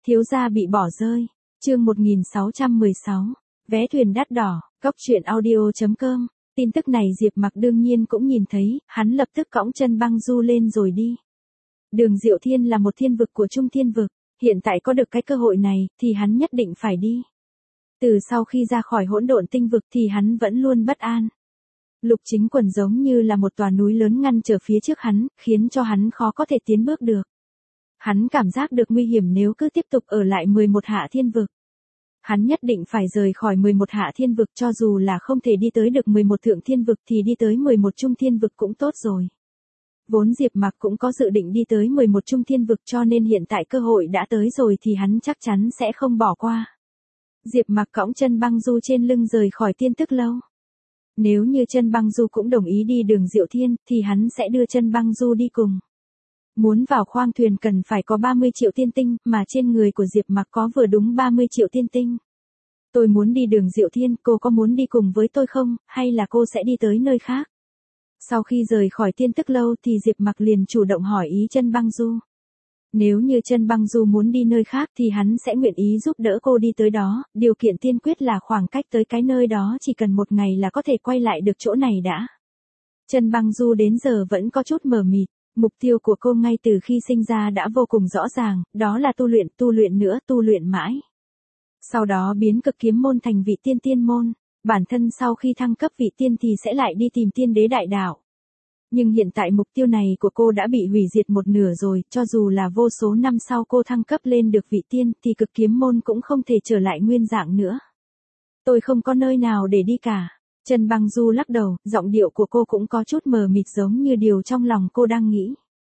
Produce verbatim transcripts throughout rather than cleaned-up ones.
Thiếu gia bị bỏ rơi. Chương một nghìn sáu trăm mười sáu. Vé thuyền đắt đỏ. Cốc truyện audio chấm com. Tin tức này Diệp Mặc đương nhiên cũng nhìn thấy, hắn lập tức cõng chân băng du lên rồi đi. Đường Diệu Thiên là một thiên vực của Trung Thiên vực, hiện tại có được cái cơ hội này, thì hắn nhất định phải đi. Từ sau khi ra khỏi hỗn độn tinh vực thì hắn vẫn luôn bất an. Lục Chính Quần giống như là một tòa núi lớn ngăn trở phía trước hắn, khiến cho hắn khó có thể tiến bước được. Hắn cảm giác được nguy hiểm nếu cứ tiếp tục ở lại mười một hạ thiên vực. Hắn nhất định phải rời khỏi mười một hạ thiên vực, cho dù là không thể đi tới được mười một thượng thiên vực thì đi tới mười một trung thiên vực cũng tốt rồi. Vốn Diệp Mặc cũng có dự định đi tới mười một trung thiên vực, cho nên hiện tại cơ hội đã tới rồi thì hắn chắc chắn sẽ không bỏ qua. Diệp Mặc cõng chân băng du trên lưng rời khỏi Tiên Tức Lâu. Nếu như chân băng du cũng đồng ý đi Đường Diệu Thiên thì hắn sẽ đưa chân băng du đi cùng. Muốn vào khoang thuyền cần phải có ba mươi triệu tiên tinh, mà trên người của Diệp Mặc có vừa đúng ba mươi triệu tiên tinh. Tôi muốn đi Đường Diệu Thiên, cô có muốn đi cùng với tôi không, hay là cô sẽ đi tới nơi khác? Sau khi rời khỏi Tiên Tức Lâu thì Diệp Mặc liền chủ động hỏi ý chân băng du. Nếu như chân băng du muốn đi nơi khác thì hắn sẽ nguyện ý giúp đỡ cô đi tới đó, điều kiện tiên quyết là khoảng cách tới cái nơi đó chỉ cần một ngày là có thể quay lại được chỗ này đã. Chân băng du đến giờ vẫn có chút mờ mịt. Mục tiêu của cô ngay từ khi sinh ra đã vô cùng rõ ràng, đó là tu luyện, tu luyện nữa, tu luyện mãi. Sau đó biến cực kiếm môn thành vị tiên tiên môn, bản thân sau khi thăng cấp vị tiên thì sẽ lại đi tìm tiên đế đại đạo. Nhưng hiện tại mục tiêu này của cô đã bị hủy diệt một nửa rồi, cho dù là vô số năm sau cô thăng cấp lên được vị tiên thì cực kiếm môn cũng không thể trở lại nguyên dạng nữa. Tôi không có nơi nào để đi cả. Chân băng du lắc đầu, giọng điệu của cô cũng có chút mờ mịt giống như điều trong lòng cô đang nghĩ.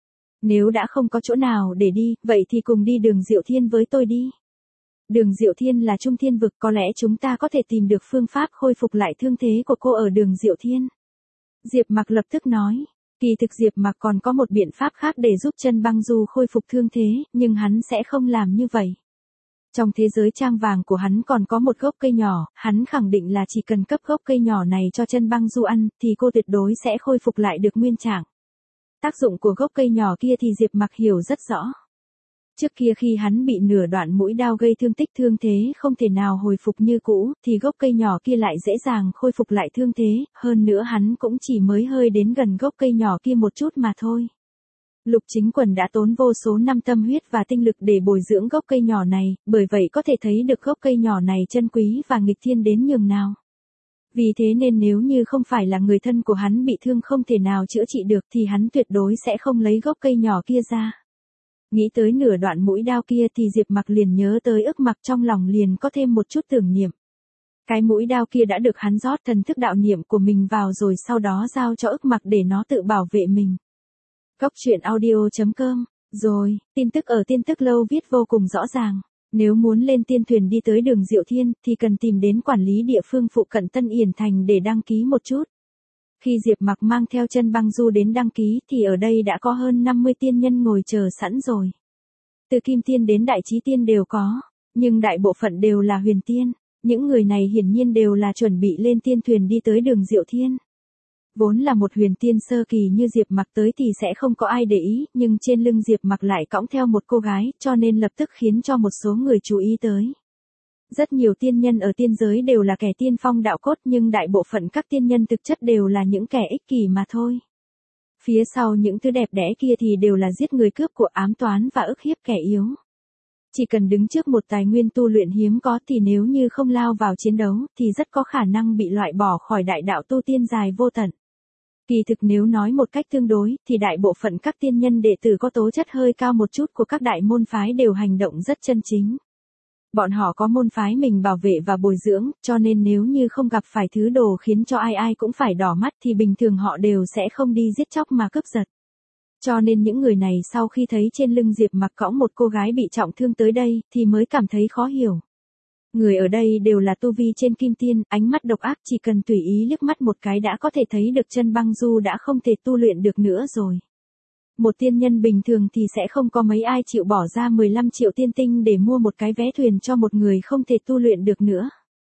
Nếu đã không có chỗ nào để đi, vậy thì cùng đi Đường Diệu Thiên với tôi đi. Đường Diệu Thiên là Trung Thiên vực, có lẽ chúng ta có thể tìm được phương pháp khôi phục lại thương thế của cô ở Đường Diệu Thiên. Diệp Mặc lập tức nói, kỳ thực Diệp Mặc còn có một biện pháp khác để giúp chân băng du khôi phục thương thế, nhưng hắn sẽ không làm như vậy. Trong thế giới trang vàng của hắn còn có một gốc cây nhỏ, hắn khẳng định là chỉ cần cấp gốc cây nhỏ này cho chân băng du ăn, thì cô tuyệt đối sẽ khôi phục lại được nguyên trạng. Tác dụng của gốc cây nhỏ kia thì Diệp Mặc hiểu rất rõ. Trước kia khi hắn bị nửa đoạn mũi đao gây thương tích thương thế không thể nào hồi phục như cũ, thì gốc cây nhỏ kia lại dễ dàng khôi phục lại thương thế, hơn nữa hắn cũng chỉ mới hơi đến gần gốc cây nhỏ kia một chút mà thôi. Lục Chính Quần đã tốn vô số năm tâm huyết và tinh lực để bồi dưỡng gốc cây nhỏ này, bởi vậy có thể thấy được gốc cây nhỏ này chân quý và nghịch thiên đến nhường nào. Vì thế nên nếu như không phải là người thân của hắn bị thương không thể nào chữa trị được thì hắn tuyệt đối sẽ không lấy gốc cây nhỏ kia ra. Nghĩ tới nửa đoạn mũi đao kia thì Diệp Mặc liền nhớ tới Ức Mặc, trong lòng liền có thêm một chút tưởng niệm. Cái mũi đao kia đã được hắn rót thần thức đạo niệm của mình vào rồi sau đó giao cho Ức Mặc để nó tự bảo vệ mình. Cốc truyện audio chấm com. Rồi, tin tức ở Tiên Tức Lâu viết vô cùng rõ ràng. Nếu muốn lên tiên thuyền đi tới Đường Diệu Thiên thì cần tìm đến quản lý địa phương phụ cận Tân Yển Thành để đăng ký một chút. Khi Diệp Mặc mang theo chân băng du đến đăng ký thì ở đây đã có hơn năm mươi tiên nhân ngồi chờ sẵn rồi. Từ Kim Tiên đến Đại Chí Tiên đều có, nhưng đại bộ phận đều là huyền tiên. Những người này hiển nhiên đều là chuẩn bị lên tiên thuyền đi tới Đường Diệu Thiên. Vốn là một huyền tiên sơ kỳ như Diệp Mặc tới thì sẽ không có ai để ý, nhưng trên lưng Diệp Mặc lại cõng theo một cô gái, cho nên lập tức khiến cho một số người chú ý tới. Rất nhiều tiên nhân ở tiên giới đều là kẻ tiên phong đạo cốt, nhưng đại bộ phận các tiên nhân thực chất đều là những kẻ ích kỷ mà thôi. Phía sau những thứ đẹp đẽ kia thì đều là giết người, cướp của, ám toán và ức hiếp kẻ yếu. Chỉ cần đứng trước một tài nguyên tu luyện hiếm có thì nếu như không lao vào chiến đấu thì rất có khả năng bị loại bỏ khỏi đại đạo tu tiên dài vô tận. Kỳ thực nếu nói một cách tương đối thì đại bộ phận các tiên nhân đệ tử có tố chất hơi cao một chút của các đại môn phái đều hành động rất chân chính. Bọn họ có môn phái mình bảo vệ và bồi dưỡng, cho nên nếu như không gặp phải thứ đồ khiến cho ai ai cũng phải đỏ mắt thì bình thường họ đều sẽ không đi giết chóc mà cướp giật. Cho nên những người này sau khi thấy trên lưng Diệp Mặc cõng một cô gái bị trọng thương tới đây thì mới cảm thấy khó hiểu. Người ở đây đều là tu vi trên kim tiên, ánh mắt độc ác, chỉ cần tùy ý liếc mắt một cái đã có thể thấy được chân băng du đã không thể tu luyện được nữa rồi. Một tiên nhân bình thường thì sẽ không có mấy ai chịu bỏ ra mười lăm triệu tiên tinh để mua một cái vé thuyền cho một người không thể tu luyện được nữa.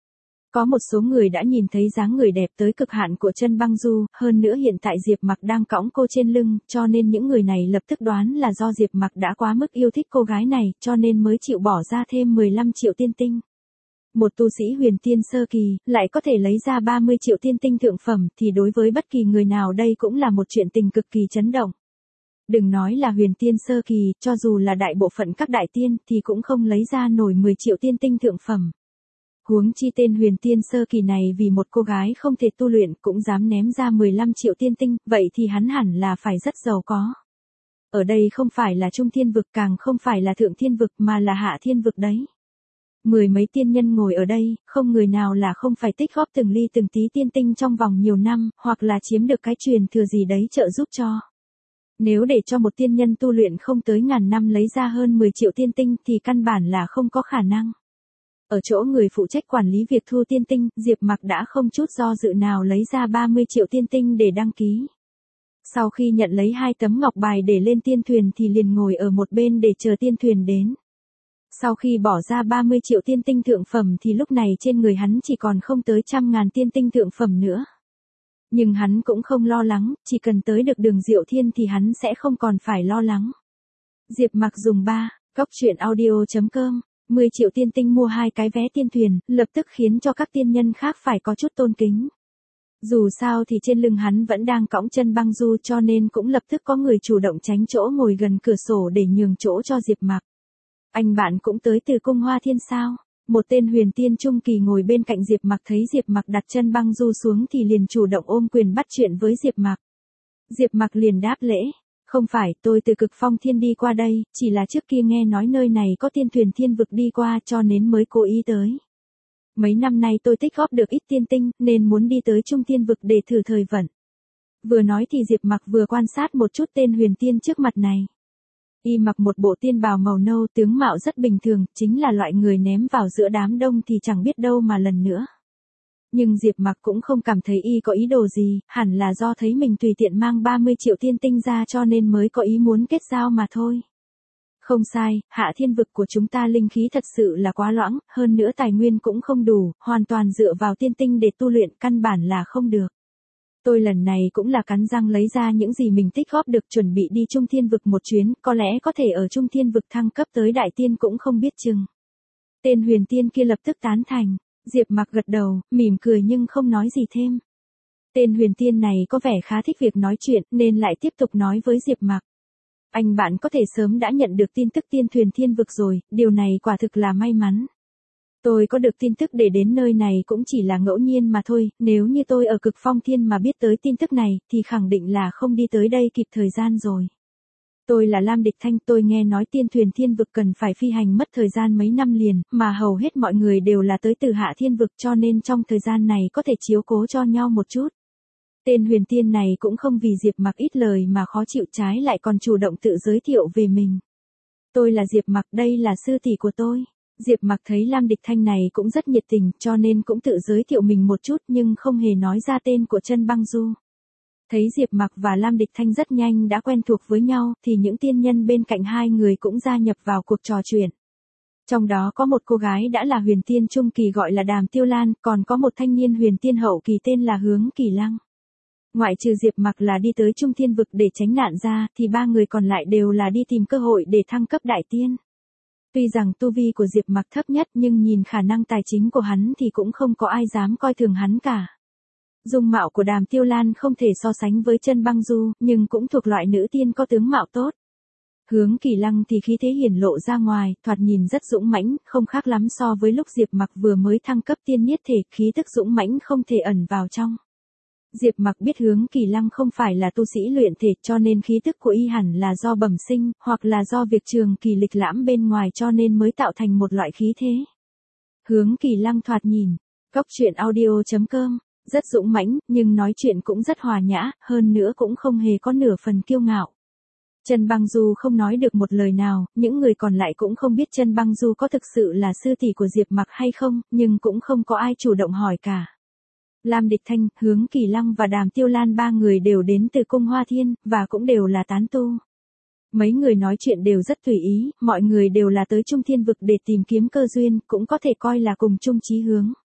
Có một số người đã nhìn thấy dáng người đẹp tới cực hạn của Chân Băng Du, hơn nữa hiện tại Diệp Mặc đang cõng cô trên lưng, cho nên những người này lập tức đoán là do Diệp Mặc đã quá mức yêu thích cô gái này, cho nên mới chịu bỏ ra thêm mười lăm triệu tiên tinh. Một tu sĩ huyền tiên sơ kỳ, lại có thể lấy ra ba mươi triệu tiên tinh thượng phẩm, thì đối với bất kỳ người nào đây cũng là một chuyện tình cực kỳ chấn động. Đừng nói là huyền tiên sơ kỳ, cho dù là đại bộ phận các đại tiên, thì cũng không lấy ra nổi mười triệu tiên tinh thượng phẩm. Huống chi tên huyền tiên sơ kỳ này vì một cô gái không thể tu luyện cũng dám ném ra mười lăm triệu tiên tinh, vậy thì hắn hẳn là phải rất giàu có. Ở đây không phải là trung thiên vực, càng không phải là thượng thiên vực, mà là hạ thiên vực đấy. Mười mấy tiên nhân ngồi ở đây, không người nào là không phải tích góp từng ly từng tí tiên tinh trong vòng nhiều năm, hoặc là chiếm được cái truyền thừa gì đấy trợ giúp cho. Nếu để cho một tiên nhân tu luyện không tới ngàn năm lấy ra hơn mười triệu tiên tinh thì căn bản là không có khả năng. Ở chỗ người phụ trách quản lý việc thu tiên tinh, Diệp Mặc đã không chút do dự nào lấy ra ba mươi triệu tiên tinh để đăng ký. Sau khi nhận lấy hai tấm ngọc bài để lên tiên thuyền thì liền ngồi ở một bên để chờ tiên thuyền đến. Sau khi bỏ ra ba mươi triệu tiên tinh thượng phẩm thì lúc này trên người hắn chỉ còn không tới trăm ngàn tiên tinh thượng phẩm nữa. Nhưng hắn cũng không lo lắng, chỉ cần tới được Đường Diệu Thiên thì hắn sẽ không còn phải lo lắng. Diệp Mặc dùng ba, góc truyện audio chấm com, mười triệu tiên tinh mua hai cái vé tiên thuyền, lập tức khiến cho các tiên nhân khác phải có chút tôn kính. Dù sao thì trên lưng hắn vẫn đang cõng Chân Băng Du, cho nên cũng lập tức có người chủ động tránh chỗ ngồi gần cửa sổ để nhường chỗ cho Diệp Mặc. Anh bạn cũng tới từ cung Hoa Thiên sao? Một tên huyền tiên trung kỳ ngồi bên cạnh Diệp Mặc thấy Diệp Mặc đặt Chân Băng Du xuống thì liền chủ động ôm quyền bắt chuyện với Diệp Mặc. Diệp Mặc liền đáp lễ, không phải, tôi từ Cực Phong Thiên đi qua đây, chỉ là trước kia nghe nói nơi này có tiên thuyền thiên vực đi qua cho nên mới cố ý tới. Mấy năm nay tôi tích góp được ít tiên tinh nên muốn đi tới Trung Tiên vực để thử thời vận. Vừa nói thì Diệp Mặc vừa quan sát một chút tên huyền tiên trước mặt này. Y mặc một bộ tiên bào màu nâu, tướng mạo rất bình thường, chính là loại người ném vào giữa đám đông thì chẳng biết đâu mà lần nữa. Nhưng Diệp Mặc cũng không cảm thấy y có ý đồ gì, hẳn là do thấy mình tùy tiện mang ba mươi triệu tiên tinh ra cho nên mới có ý muốn kết giao mà thôi. Không sai, hạ thiên vực của chúng ta linh khí thật sự là quá loãng, hơn nữa tài nguyên cũng không đủ, hoàn toàn dựa vào tiên tinh để tu luyện căn bản là không được. Tôi lần này cũng là cắn răng lấy ra những gì mình tích góp được, chuẩn bị đi Trung Thiên vực một chuyến, có lẽ có thể ở Trung Thiên vực thăng cấp tới đại tiên cũng không biết chừng. Tên huyền tiên kia lập tức tán thành, Diệp Mặc gật đầu, mỉm cười nhưng không nói gì thêm. Tên huyền tiên này có vẻ khá thích việc nói chuyện nên lại tiếp tục nói với Diệp Mặc. Anh bạn có thể sớm đã nhận được tin tức tiên thuyền thiên vực rồi, điều này quả thực là may mắn. Tôi có được tin tức để đến nơi này cũng chỉ là ngẫu nhiên mà thôi, nếu như tôi ở Cực Phong Thiên mà biết tới tin tức này thì khẳng định là không đi tới đây kịp thời gian rồi. Tôi là Lam Địch Thanh, tôi nghe nói tiên thuyền thiên vực cần phải phi hành mất thời gian mấy năm liền, mà hầu hết mọi người đều là tới từ hạ thiên vực cho nên trong thời gian này có thể chiếu cố cho nhau một chút. Tên huyền tiên này cũng không vì Diệp Mặc ít lời mà khó chịu, trái lại còn chủ động tự giới thiệu về mình. Tôi là Diệp Mặc, đây là sư tỷ của tôi. Diệp Mặc thấy Lam Địch Thanh này cũng rất nhiệt tình cho nên cũng tự giới thiệu mình một chút nhưng không hề nói ra tên của Chân Băng Du. Thấy Diệp Mặc và Lam Địch Thanh rất nhanh đã quen thuộc với nhau thì những tiên nhân bên cạnh hai người cũng gia nhập vào cuộc trò chuyện. Trong đó có một cô gái đã là huyền tiên trung kỳ gọi là Đàm Tiêu Lan, còn có một thanh niên huyền tiên hậu kỳ tên là Hướng Kỳ Lăng. Ngoại trừ Diệp Mặc là đi tới Trung Thiên vực để tránh nạn ra thì ba người còn lại đều là đi tìm cơ hội để thăng cấp đại tiên. Tuy rằng tu vi của Diệp Mặc thấp nhất nhưng nhìn khả năng tài chính của hắn thì cũng không có ai dám coi thường hắn cả. Dung mạo của Đàm Tiêu Lan không thể so sánh với Chân Băng Du, nhưng cũng thuộc loại nữ tiên có tướng mạo tốt. Hướng Kỳ Lăng thì khí thế hiển lộ ra ngoài, thoạt nhìn rất dũng mãnh, không khác lắm so với lúc Diệp Mặc vừa mới thăng cấp tiên niết thể, khí tức dũng mãnh không thể ẩn vào trong. Diệp Mặc biết Hướng Kỳ Lăng không phải là tu sĩ luyện thể cho nên khí tức của y hẳn là do bẩm sinh, hoặc là do việc trường kỳ lịch lãm bên ngoài cho nên mới tạo thành một loại khí thế. Hướng Kỳ Lăng thoạt nhìn, góc truyện audio chấm com, rất dũng mãnh, nhưng nói chuyện cũng rất hòa nhã, hơn nữa cũng không hề có nửa phần kiêu ngạo. Chân Băng Du không nói được một lời nào, những người còn lại cũng không biết Chân Băng Du có thực sự là sư tỷ của Diệp Mặc hay không, nhưng cũng không có ai chủ động hỏi cả. Lam Địch Thanh, Hướng Kỳ Lăng và Đàm Tiêu Lan ba người đều đến từ cung Hoa Thiên, và cũng đều là tán tu. Mấy người nói chuyện đều rất tùy ý, mọi người đều là tới Trung Thiên vực để tìm kiếm cơ duyên, cũng có thể coi là cùng chung chí hướng.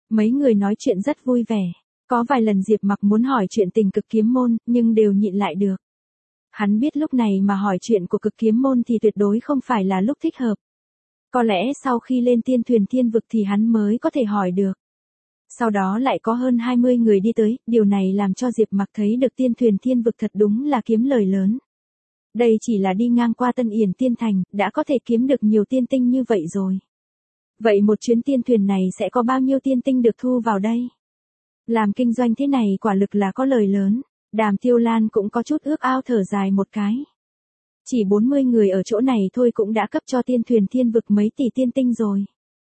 Mấy người nói chuyện rất vui vẻ. Có vài lần Diệp Mặc muốn hỏi chuyện tình Cực Kiếm Môn, nhưng đều nhịn lại được. Hắn biết lúc này mà hỏi chuyện của Cực Kiếm Môn thì tuyệt đối không phải là lúc thích hợp. Có lẽ sau khi lên tiên thuyền thiên vực thì hắn mới có thể hỏi được. Sau đó lại có hơn hai mươi người đi tới, điều này làm cho Diệp Mặc thấy được tiên thuyền thiên vực thật đúng là kiếm lời lớn. Đây chỉ là đi ngang qua Tân Yển Tiên Thành, đã có thể kiếm được nhiều tiên tinh như vậy rồi. Vậy một chuyến tiên thuyền này sẽ có bao nhiêu tiên tinh được thu vào đây? Làm kinh doanh thế này quả lực là có lời lớn. Đàm Tiêu Lan cũng có chút ước ao thở dài một cái. Chỉ bốn mươi người ở chỗ này thôi cũng đã cấp cho tiên thuyền thiên vực mấy tỷ tiên tinh rồi.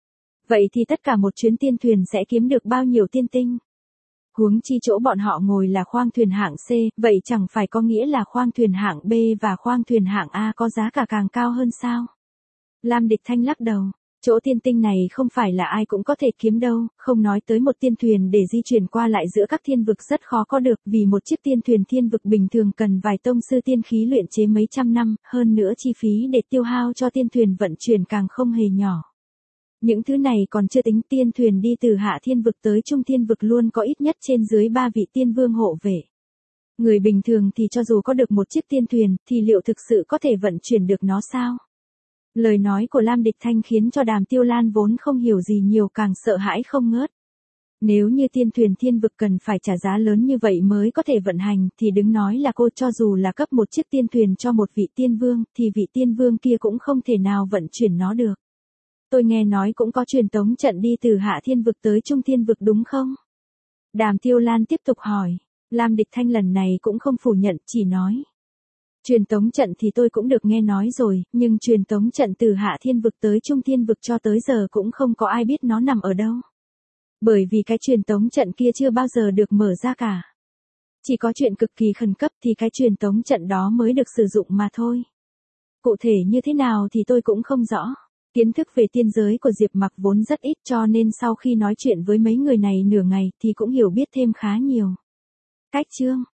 Vậy thì tất cả một chuyến tiên thuyền sẽ kiếm được bao nhiêu tiên tinh? Huống chi chỗ bọn họ ngồi là khoang thuyền hạng C, vậy chẳng phải có nghĩa là khoang thuyền hạng B và khoang thuyền hạng A có giá cả càng cao hơn sao? Lam Địch Thanh lắc đầu. Chỗ tiên tinh này không phải là ai cũng có thể kiếm đâu, không nói tới một tiên thuyền để di chuyển qua lại giữa các thiên vực rất khó có được, vì một chiếc tiên thuyền thiên vực bình thường cần vài tông sư tiên khí luyện chế mấy trăm năm, hơn nữa chi phí để tiêu hao cho tiên thuyền vận chuyển càng không hề nhỏ. Những thứ này còn chưa tính tiên thuyền đi từ hạ thiên vực tới trung thiên vực luôn có ít nhất trên dưới ba vị tiên vương hộ vệ. Người bình thường thì cho dù có được một chiếc tiên thuyền, thì liệu thực sự có thể vận chuyển được nó sao? Lời nói của Lam Địch Thanh khiến cho Đàm Tiêu Lan vốn không hiểu gì nhiều càng sợ hãi không ngớt. Nếu như tiên thuyền thiên vực cần phải trả giá lớn như vậy mới có thể vận hành thì đừng nói là cô, cho dù là cấp một chiếc tiên thuyền cho một vị tiên vương thì vị tiên vương kia cũng không thể nào vận chuyển nó được. Tôi nghe nói cũng có truyền tống trận đi từ hạ thiên vực tới trung thiên vực đúng không? Đàm Tiêu Lan tiếp tục hỏi. Lam Địch Thanh lần này cũng không phủ nhận, chỉ nói. Truyền tống trận thì tôi cũng được nghe nói rồi, nhưng truyền tống trận từ hạ thiên vực tới trung thiên vực cho tới giờ cũng không có ai biết nó nằm ở đâu. Bởi vì cái truyền tống trận kia chưa bao giờ được mở ra cả. Chỉ có chuyện cực kỳ khẩn cấp thì cái truyền tống trận đó mới được sử dụng mà thôi. Cụ thể như thế nào thì tôi cũng không rõ. Kiến thức về tiên giới của Diệp Mặc vốn rất ít, cho nên sau khi nói chuyện với mấy người này nửa ngày thì cũng hiểu biết thêm khá nhiều. Cách chương